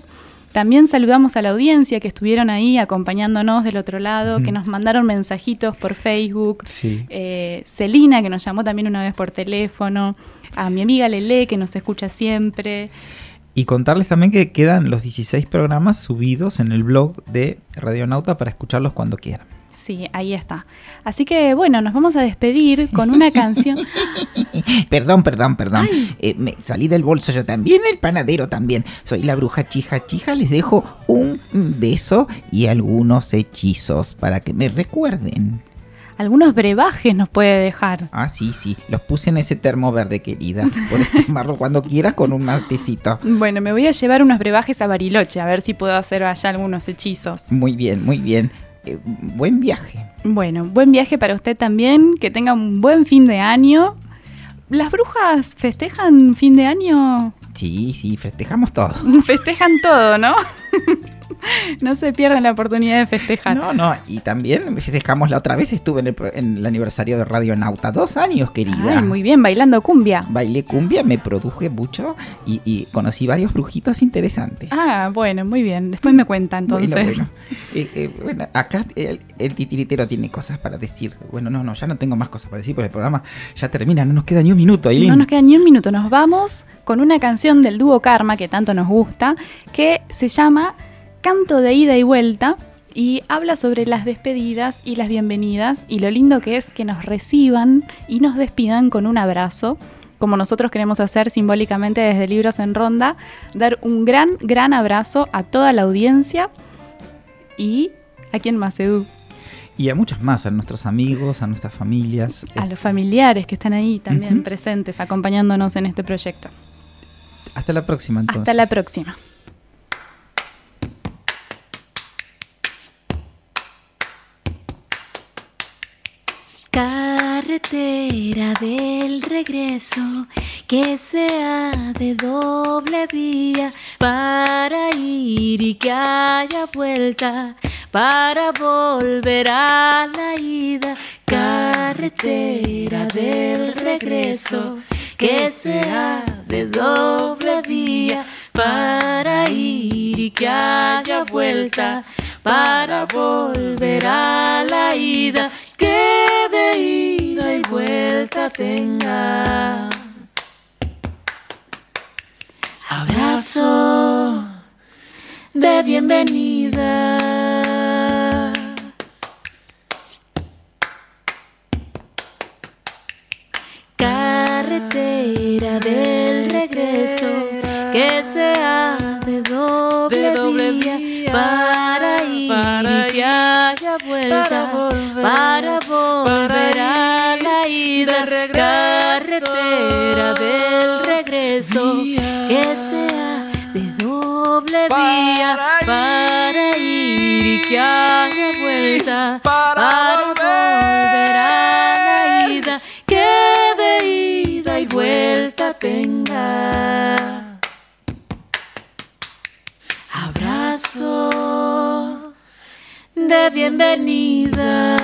También saludamos a la audiencia que estuvieron ahí acompañándonos del otro lado, que nos mandaron mensajitos por Facebook. Sí. Celina, que nos llamó también una vez por teléfono. A mi amiga Lele, que nos escucha siempre. Y contarles también que quedan los 16 programas subidos en el blog de Radionauta para escucharlos cuando quieran. Sí, ahí está. Así que bueno, nos vamos a despedir con una canción. Perdón. Me salí del bolso yo también, el panadero también. Soy la bruja Chija. Les dejo un beso y algunos hechizos para que me recuerden. Algunos brebajes nos puede dejar. Ah, sí, los puse en ese termo verde, querida. Puedes tomarlo cuando quieras con un matecito. Bueno, me voy a llevar unos brebajes a Bariloche, a ver si puedo hacer allá algunos hechizos. Muy bien. Buen viaje. Bueno, buen viaje para usted también, que tenga un buen fin de año. ¿Las brujas festejan fin de año? Sí, festejamos todo. Festejan todo, ¿no? No se pierdan la oportunidad de festejar. No, y también festejamos la otra vez, estuve en el aniversario de Radionauta, 2 años, querida. Ay, muy bien, bailando cumbia. Bailé cumbia, me produje mucho y conocí varios brujitos interesantes. Ah, bueno, muy bien, después me cuenta entonces. Bueno, acá el titiritero tiene cosas para decir. Bueno, no, ya no tengo más cosas para decir, porque el programa ya termina, no nos queda ni un minuto, Ailín. No nos queda ni un minuto, nos vamos con una canción del dúo Karma que tanto nos gusta, que se llama Canto de ida y vuelta, y habla sobre las despedidas y las bienvenidas y lo lindo que es que nos reciban y nos despidan con un abrazo, como nosotros queremos hacer simbólicamente desde Libros en Ronda, dar un gran abrazo a toda la audiencia. ¿Y a quién más, Edu? Y a muchas más, a nuestros amigos, a nuestras familias. A los familiares que están ahí también presentes, acompañándonos en este proyecto. Hasta la próxima, entonces. Hasta la próxima. Carretera del regreso, que sea de doble vía, para ir y que haya vuelta, para volver a la ida. Carretera del regreso, que sea de doble vía, para ir y que haya vuelta, para volver a la ida. Que de ida y vuelta tenga. Abrazo de bienvenida. Carretera del regreso, que sea de doble vía, para ir y que haya vuelta, para volver a la ida. Carretera del regreso, que sea de doble vía, para ir y que haya vuelta, para volver a la ida. Que de ida y vuelta tenga. Abrazo de bienvenida.